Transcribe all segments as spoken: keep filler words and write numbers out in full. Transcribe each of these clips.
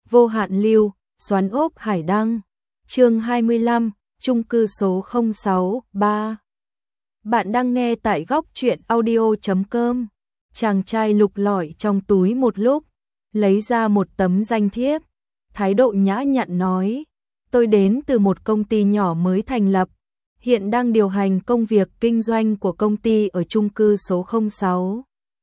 Vô hạn lưu, xoắn ốc hải đăng. Chương hai mươi lăm, chung cư số không sáu ba. Bạn đang nghe tại góc truyện audio chấm com. Chàng trai lục lọi trong túi một lúc, lấy ra một tấm danh thiếp, thái độ nhã nhặn nói: "Tôi đến từ một công ty nhỏ mới thành lập, hiện đang điều hành công việc kinh doanh của công ty ở chung cư số không sáu.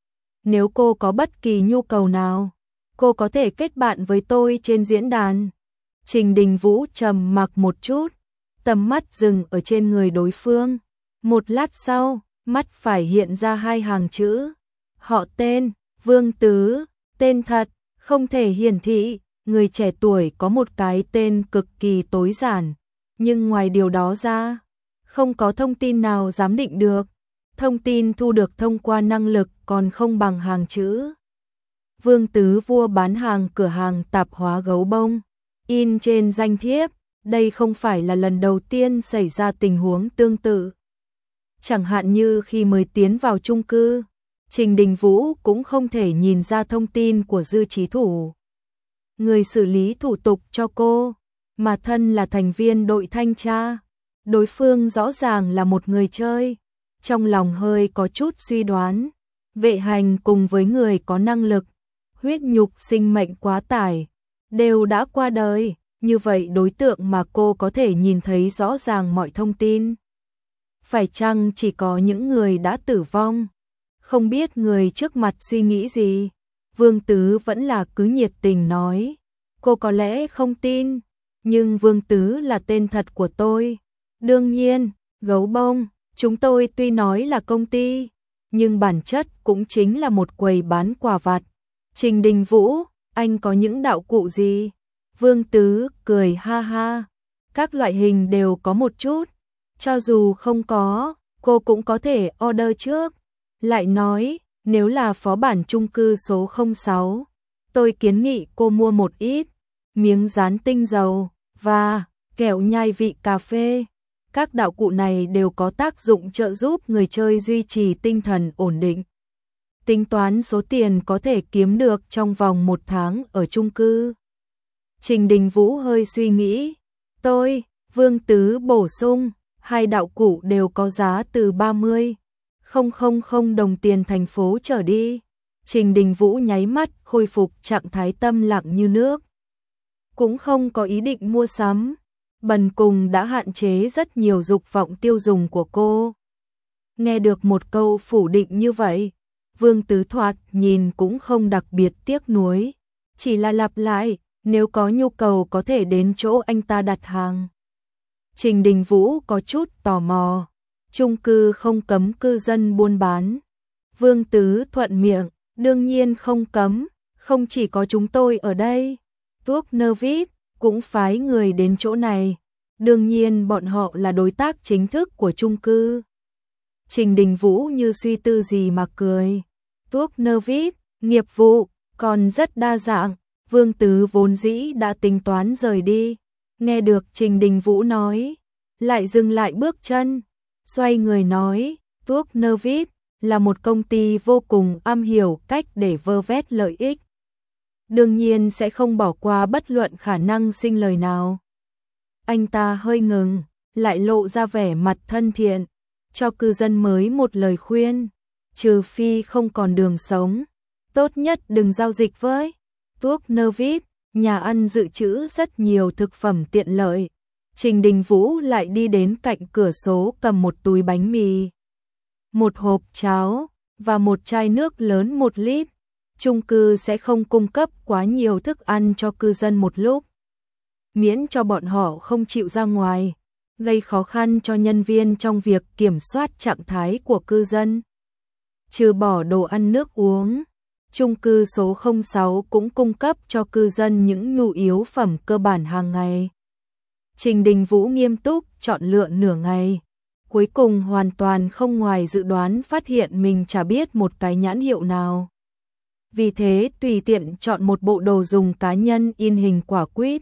Nếu cô có bất kỳ nhu cầu nào, cô có thể kết bạn với tôi trên diễn đàn." Trình Đình Vũ trầm mặc một chút, tầm mắt dừng ở trên người đối phương. Một lát sau, mắt phải hiện ra hai hàng chữ: họ tên, Vương Tứ, tên thật, không thể hiển thị. Người trẻ tuổi có một cái tên cực kỳ tối giản, nhưng ngoài điều đó ra, không có thông tin nào giám định được. Thông tin thu được thông qua năng lực còn không bằng hàng chữ. Vương Tứ vua bán hàng cửa hàng tạp hóa Gấu Bông, in trên danh thiếp. Đây không phải là lần đầu tiên xảy ra tình huống tương tự. Chẳng hạn như khi mới tiến vào chung cư, Trình Đình Vũ cũng không thể nhìn ra thông tin của Dư Chí Thủ, người xử lý thủ tục cho cô, mà thân là thành viên đội thanh tra. Đối phương rõ ràng là một người chơi. Trong lòng hơi có chút suy đoán, Vệ Hành cùng với người có năng lực, huyết nhục sinh mệnh quá tải, đều đã qua đời. Như vậy đối tượng mà cô có thể nhìn thấy rõ ràng mọi thông tin, phải chăng chỉ có những người đã tử vong? Không biết người trước mặt suy nghĩ gì, Vương Tứ vẫn là cứ nhiệt tình nói: "Cô có lẽ không tin, nhưng Vương Tứ là tên thật của tôi. Đương nhiên, Gấu Bông, chúng tôi tuy nói là công ty, nhưng bản chất cũng chính là một quầy bán quà vặt." Trình Đình Vũ, anh có những đạo cụ gì? Vương Tứ cười ha ha: "Các loại hình đều có một chút, cho dù không có, cô cũng có thể order trước." Lại nói, nếu là phó bản chung cư số không sáu, tôi kiến nghị cô mua một ít miếng dán tinh dầu và kẹo nhai vị cà phê. Các đạo cụ này đều có tác dụng trợ giúp người chơi duy trì tinh thần ổn định. Tính toán số tiền có thể kiếm được trong vòng một tháng ở chung cư. Trình Đình Vũ hơi suy nghĩ. Tôi, Vương Tứ bổ sung, hai đạo cụ đều có giá từ ba mươi nghìn đồng tiền thành phố trở đi. Trình Đình Vũ nháy mắt khôi phục trạng thái tâm lặng như nước. Cũng không có ý định mua sắm. Bần cùng đã hạn chế rất nhiều dục vọng tiêu dùng của cô. Nghe được một câu phủ định như vậy, Vương Tứ thoạt nhìn cũng không đặc biệt tiếc nuối, chỉ là lặp lại: "Nếu có nhu cầu có thể đến chỗ anh ta đặt hàng." Trình Đình Vũ có chút tò mò. Chung cư không cấm cư dân buôn bán? Vương Tứ thuận miệng: "Đương nhiên không cấm, không chỉ có chúng tôi ở đây. Tuốc Nơ Vít cũng phái người đến chỗ này. Đương nhiên bọn họ là đối tác chính thức của chung cư." Trình Đình Vũ như suy tư gì mà cười. Tuốc Nơ Vít, nghiệp vụ còn rất đa dạng. Vương Tứ vốn dĩ đã tính toán rời đi, nghe được Trình Đình Vũ nói, lại dừng lại bước chân, xoay người nói: "Tuốc Nơ Vít là một công ty vô cùng am hiểu cách để vơ vét lợi ích, đương nhiên sẽ không bỏ qua bất luận khả năng sinh lời nào." Anh ta hơi ngừng, lại lộ ra vẻ mặt thân thiện, cho cư dân mới một lời khuyên: "Trừ phi không còn đường sống, tốt nhất đừng giao dịch với Tuốc Nơ Vít, nhà ăn dự trữ rất nhiều thực phẩm tiện lợi." Trình Đình Vũ lại đi đến cạnh cửa sổ cầm một túi bánh mì, một hộp cháo và một chai nước lớn một lít. Chung cư sẽ không cung cấp quá nhiều thức ăn cho cư dân một lúc, miễn cho bọn họ không chịu ra ngoài, gây khó khăn cho nhân viên trong việc kiểm soát trạng thái của cư dân. Trừ bỏ đồ ăn nước uống, chung cư số không sáu cũng cung cấp cho cư dân những nhu yếu phẩm cơ bản hàng ngày. Trình Đình Vũ nghiêm túc chọn lựa nửa ngày, cuối cùng hoàn toàn không ngoài dự đoán phát hiện mình chả biết một cái nhãn hiệu nào. Vì thế tùy tiện chọn một bộ đồ dùng cá nhân in hình quả quýt.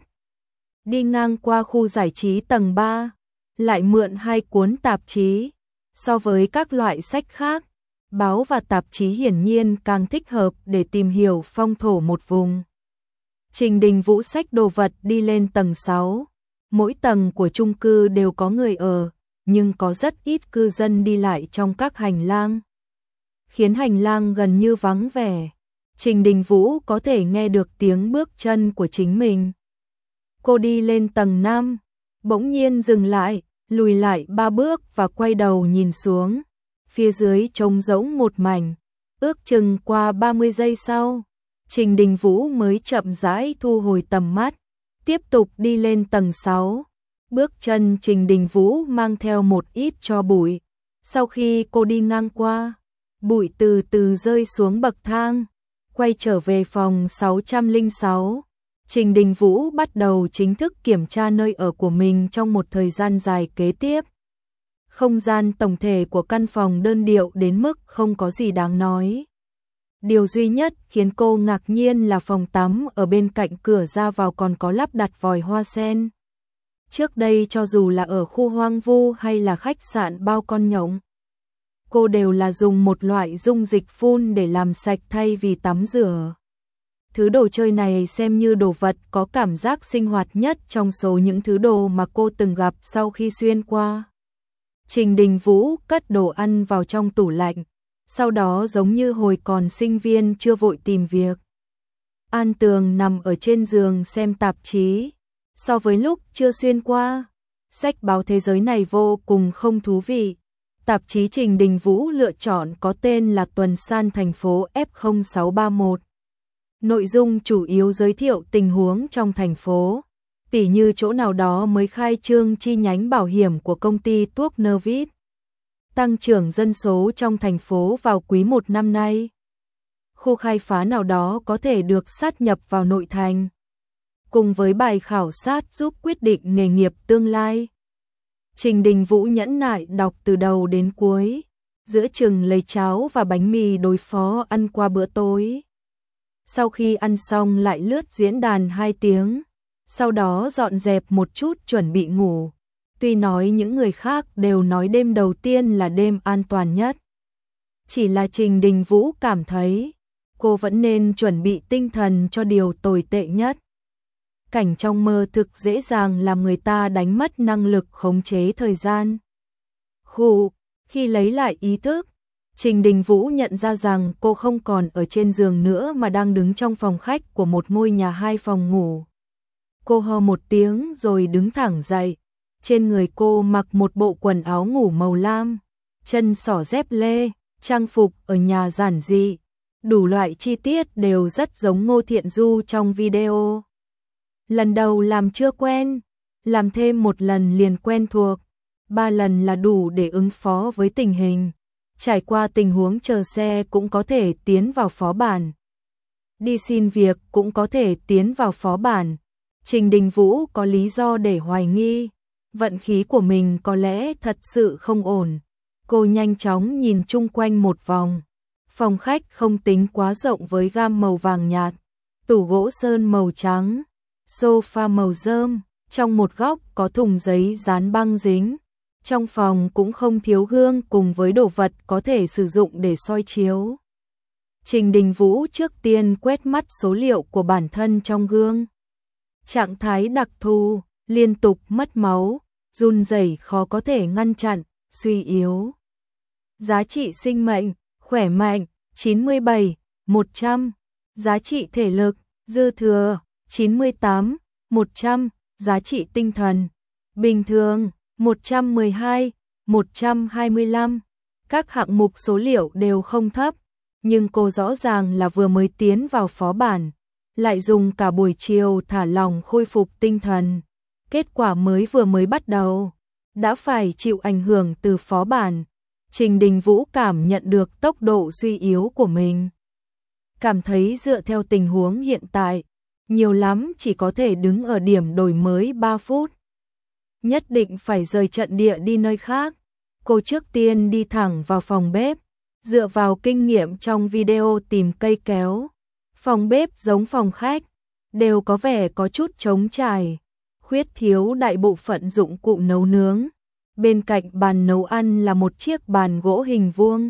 Đi ngang qua khu giải trí tầng ba, lại mượn hai cuốn tạp chí. So với các loại sách khác, báo và tạp chí hiển nhiên càng thích hợp để tìm hiểu phong thổ một vùng. Trình Đình Vũ xách đồ vật đi lên tầng sáu. Mỗi tầng của chung cư đều có người ở, nhưng có rất ít cư dân đi lại trong các hành lang, khiến hành lang gần như vắng vẻ. Trình Đình Vũ có thể nghe được tiếng bước chân của chính mình. Cô đi lên tầng năm, bỗng nhiên dừng lại, lùi lại ba bước và quay đầu nhìn xuống. Phía dưới trống rỗng một mảnh, ước chừng qua ba mươi giây sau, Trình Đình Vũ mới chậm rãi thu hồi tầm mắt, tiếp tục đi lên tầng sáu. Bước chân Trình Đình Vũ mang theo một ít tro bụi. Sau khi cô đi ngang qua, bụi từ từ rơi xuống bậc thang, quay trở về phòng sáu trăm lẻ sáu. Trình Đình Vũ bắt đầu chính thức kiểm tra nơi ở của mình trong một thời gian dài kế tiếp. Không gian tổng thể của căn phòng đơn điệu đến mức không có gì đáng nói. Điều duy nhất khiến cô ngạc nhiên là phòng tắm ở bên cạnh cửa ra vào còn có lắp đặt vòi hoa sen. Trước đây cho dù là ở khu hoang vu hay là khách sạn bao con nhộng, cô đều là dùng một loại dung dịch phun để làm sạch thay vì tắm rửa. Thứ đồ chơi này xem như đồ vật có cảm giác sinh hoạt nhất trong số những thứ đồ mà cô từng gặp sau khi xuyên qua. Trình Đình Vũ cất đồ ăn vào trong tủ lạnh, sau đó giống như hồi còn sinh viên chưa vội tìm việc. An Tường nằm ở trên giường xem tạp chí. So với lúc chưa xuyên qua, sách báo thế giới này vô cùng không thú vị. Tạp chí Trình Đình Vũ lựa chọn có tên là Tuần san thành phố F không sáu ba mốt. Nội dung chủ yếu giới thiệu tình huống trong thành phố, tỉ như chỗ nào đó mới khai trương chi nhánh bảo hiểm của công ty thuốc Nervis, tăng trưởng dân số trong thành phố vào quý một năm nay, khu khai phá nào đó có thể được sát nhập vào nội thành, cùng với bài khảo sát giúp quyết định nghề nghiệp tương lai. Trình Đình Vũ nhẫn nại đọc từ đầu đến cuối, giữa chừng lấy cháo và bánh mì đối phó ăn qua bữa tối. Sau khi ăn xong lại lướt diễn đàn hai tiếng, sau đó dọn dẹp một chút chuẩn bị ngủ. Tuy nói những người khác đều nói đêm đầu tiên là đêm an toàn nhất, chỉ là Trình Đình Vũ cảm thấy cô vẫn nên chuẩn bị tinh thần cho điều tồi tệ nhất. Cảnh trong mơ thực dễ dàng làm người ta đánh mất năng lực khống chế thời gian. Khụ, khi lấy lại ý thức, Trình Đình Vũ nhận ra rằng cô không còn ở trên giường nữa mà đang đứng trong phòng khách của một ngôi nhà hai phòng ngủ. Cô ho một tiếng rồi đứng thẳng dậy. Trên người cô mặc một bộ quần áo ngủ màu lam, chân xỏ dép lê, trang phục ở nhà giản dị. Đủ loại chi tiết đều rất giống Ngô Thiện Du trong video. Lần đầu làm chưa quen, làm thêm một lần liền quen thuộc, ba lần là đủ để ứng phó với tình hình. Trải qua tình huống chờ xe cũng có thể tiến vào phó bản. Đi xin việc cũng có thể tiến vào phó bản. Trình Đình Vũ có lý do để hoài nghi, vận khí của mình có lẽ thật sự không ổn. Cô nhanh chóng nhìn chung quanh một vòng. Phòng khách không tính quá rộng với gam màu vàng nhạt, tủ gỗ sơn màu trắng, sofa màu rơm, trong một góc có thùng giấy dán băng dính. Trong phòng cũng không thiếu gương cùng với đồ vật có thể sử dụng để soi chiếu. Trình Đình Vũ trước tiên quét mắt số liệu của bản thân trong gương. Trạng thái đặc thù, liên tục mất máu, run rẩy khó có thể ngăn chặn, suy yếu. Giá trị sinh mệnh, khỏe mạnh, chín mươi bảy, một trăm. Giá trị thể lực, dư thừa, chín mươi tám, một trăm. Giá trị tinh thần, bình thường, một trăm mười hai, một trăm hai mươi lăm. Các hạng mục số liệu đều không thấp, nhưng cô rõ ràng là vừa mới tiến vào phó bản, lại dùng cả buổi chiều thả lỏng khôi phục tinh thần. Kết quả mới vừa mới bắt đầu, đã phải chịu ảnh hưởng từ phó bản. Trình Đình Vũ cảm nhận được tốc độ suy yếu của mình. Cảm thấy dựa theo tình huống hiện tại, nhiều lắm chỉ có thể đứng ở điểm đổi mới ba phút. Nhất định phải rời trận địa đi nơi khác. Cô trước tiên đi thẳng vào phòng bếp, dựa vào kinh nghiệm trong video tìm cây kéo. Phòng bếp giống phòng khách, đều có vẻ có chút trống trải, khuyết thiếu đại bộ phận dụng cụ nấu nướng. Bên cạnh bàn nấu ăn là một chiếc bàn gỗ hình vuông.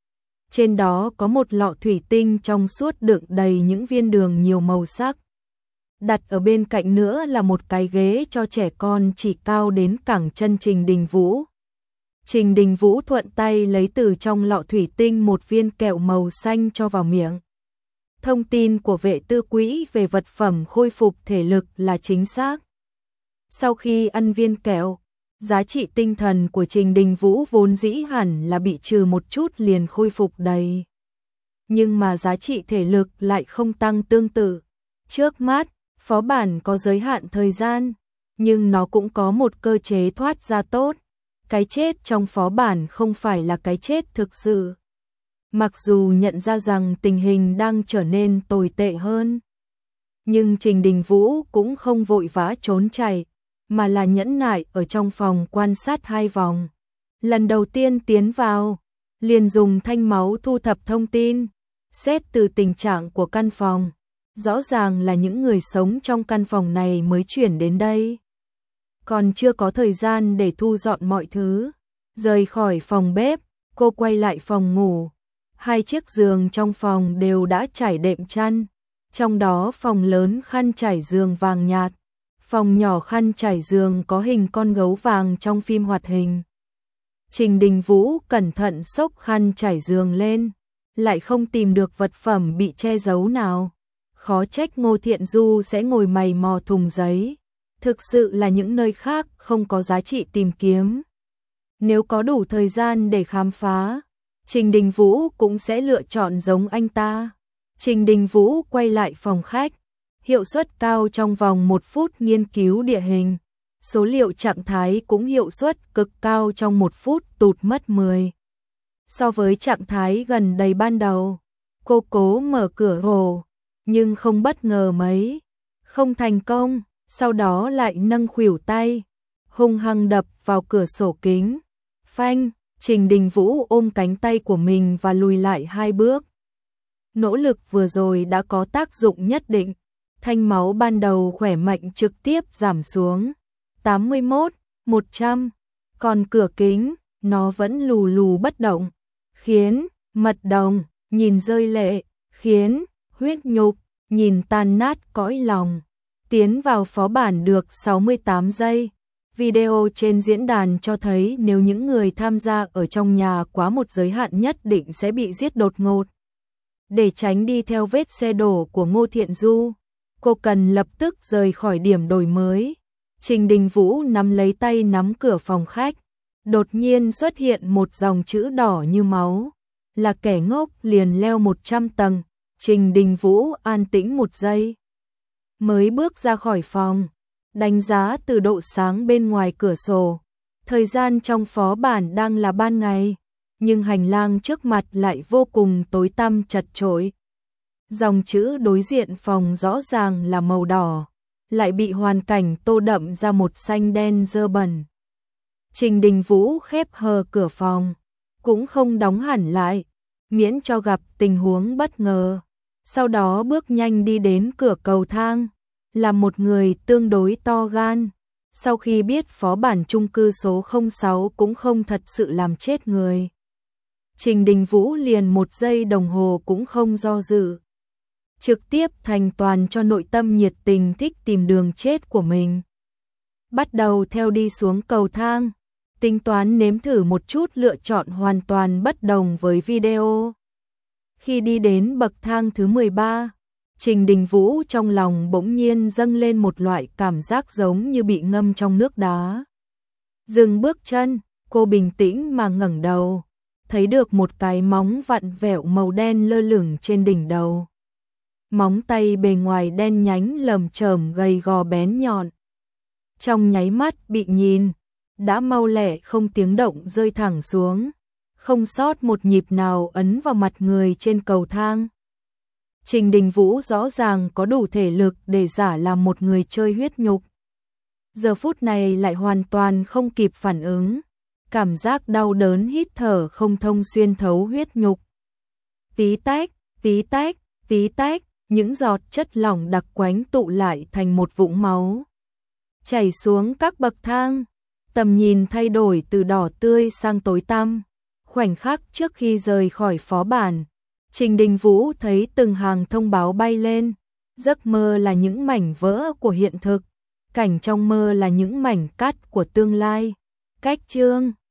Trên đó có một lọ thủy tinh trong suốt đựng đầy những viên đường nhiều màu sắc. Đặt ở bên cạnh nữa là một cái ghế cho trẻ con chỉ cao đến cẳng chân Trình Đình Vũ. Trình Đình Vũ thuận tay lấy từ trong lọ thủy tinh một viên kẹo màu xanh cho vào miệng. Thông tin của Vệ Tư Quỹ về vật phẩm khôi phục thể lực là chính xác. Sau khi ăn viên kẹo, giá trị tinh thần của Trình Đình Vũ vốn dĩ hẳn là bị trừ một chút liền khôi phục đầy. Nhưng mà giá trị thể lực lại không tăng tương tự. Trước mắt, phó bản có giới hạn thời gian, nhưng nó cũng có một cơ chế thoát ra tốt. Cái chết trong phó bản không phải là cái chết thực sự. Mặc dù nhận ra rằng tình hình đang trở nên tồi tệ hơn, nhưng Trình Đình Vũ cũng không vội vã trốn chạy, mà là nhẫn nại ở trong phòng quan sát hai vòng. Lần đầu tiên tiến vào, liền dùng thanh máu thu thập thông tin, xét từ tình trạng của căn phòng. Rõ ràng là những người sống trong căn phòng này mới chuyển đến đây. Còn chưa có thời gian để thu dọn mọi thứ. Rời khỏi phòng bếp, cô quay lại phòng ngủ. Hai chiếc giường trong phòng đều đã trải đệm chăn. Trong đó phòng lớn khăn trải giường vàng nhạt. Phòng nhỏ khăn trải giường có hình con gấu vàng trong phim hoạt hình. Trình Đình Vũ cẩn thận xốc khăn trải giường lên, lại không tìm được vật phẩm bị che giấu nào. Khó trách Ngô Thiện Du sẽ ngồi mày mò thùng giấy. Thực sự là những nơi khác không có giá trị tìm kiếm. Nếu có đủ thời gian để khám phá, Trình Đình Vũ cũng sẽ lựa chọn giống anh ta. Trình Đình Vũ quay lại phòng khách, hiệu suất cao trong vòng một phút nghiên cứu địa hình. Số liệu trạng thái cũng hiệu suất cực cao trong một phút tụt mất mười. So với trạng thái gần đầy ban đầu, cô cố mở cửa rồ, nhưng không bất ngờ mấy. Không thành công, sau đó lại nâng khuỷu tay, hung hăng đập vào cửa sổ kính. Phanh, Trình Đình Vũ ôm cánh tay của mình và lùi lại hai bước. Nỗ lực vừa rồi đã có tác dụng nhất định. Thanh máu ban đầu khỏe mạnh trực tiếp giảm xuống tám mươi mốt, một trăm, còn cửa kính, nó vẫn lù lù bất động, khiến Mật Đồng nhìn rơi lệ, khiến Huyết Nhục nhìn tan nát cõi lòng. Tiến vào phó bản được sáu mươi tám giây. Video trên diễn đàn cho thấy nếu những người tham gia ở trong nhà quá một giới hạn nhất định sẽ bị giết đột ngột. Để tránh đi theo vết xe đổ của Ngô Thiện Du, cô cần lập tức rời khỏi điểm đổi mới. Trình Đình Vũ nắm lấy tay nắm cửa phòng khách. Đột nhiên xuất hiện một dòng chữ đỏ như máu. Là kẻ ngốc liền leo một trăm tầng. Trình Đình Vũ an tĩnh một giây. Mới bước ra khỏi phòng, đánh giá từ độ sáng bên ngoài cửa sổ. Thời gian trong phó bản đang là ban ngày, nhưng hành lang trước mặt lại vô cùng tối tăm chật chội. Dòng chữ đối diện phòng rõ ràng là màu đỏ, lại bị hoàn cảnh tô đậm ra một xanh đen dơ bẩn. Trình Đình Vũ khép hờ cửa phòng, cũng không đóng hẳn lại, miễn cho gặp tình huống bất ngờ. Sau đó bước nhanh đi đến cửa cầu thang, là một người tương đối to gan. Sau khi biết phó bản chung cư số không sáu cũng không thật sự làm chết người, Trình Đình Vũ liền một giây đồng hồ cũng không do dự. Trực tiếp thành toàn cho nội tâm nhiệt tình thích tìm đường chết của mình. Bắt đầu theo đi xuống cầu thang, tính toán nếm thử một chút lựa chọn hoàn toàn bất đồng với video. Khi đi đến bậc thang thứ mười ba, Trình Đình Vũ trong lòng bỗng nhiên dâng lên một loại cảm giác giống như bị ngâm trong nước đá. Dừng bước chân, cô bình tĩnh mà ngẩng đầu, thấy được một cái móng vặn vẹo màu đen lơ lửng trên đỉnh đầu. Móng tay bề ngoài đen nhánh lởm chởm gầy gò bén nhọn. Trong nháy mắt bị nhìn, đã mau lẹ không tiếng động rơi thẳng xuống, không sót một nhịp nào ấn vào mặt người trên cầu thang. Trình Đình Vũ rõ ràng có đủ thể lực để giả làm một người chơi huyết nhục. Giờ phút này lại hoàn toàn không kịp phản ứng, cảm giác đau đớn hít thở không thông xuyên thấu huyết nhục. Tí tách, tí tách, tí tách, những giọt chất lỏng đặc quánh tụ lại thành một vũng máu, chảy xuống các bậc thang. Tầm nhìn thay đổi từ đỏ tươi sang tối tăm. Khoảnh khắc trước khi rời khỏi phó bản, Trình Đình Vũ thấy từng hàng thông báo bay lên. Giấc mơ là những mảnh vỡ của hiện thực, cảnh trong mơ là những mảnh cắt của tương lai. Cách chương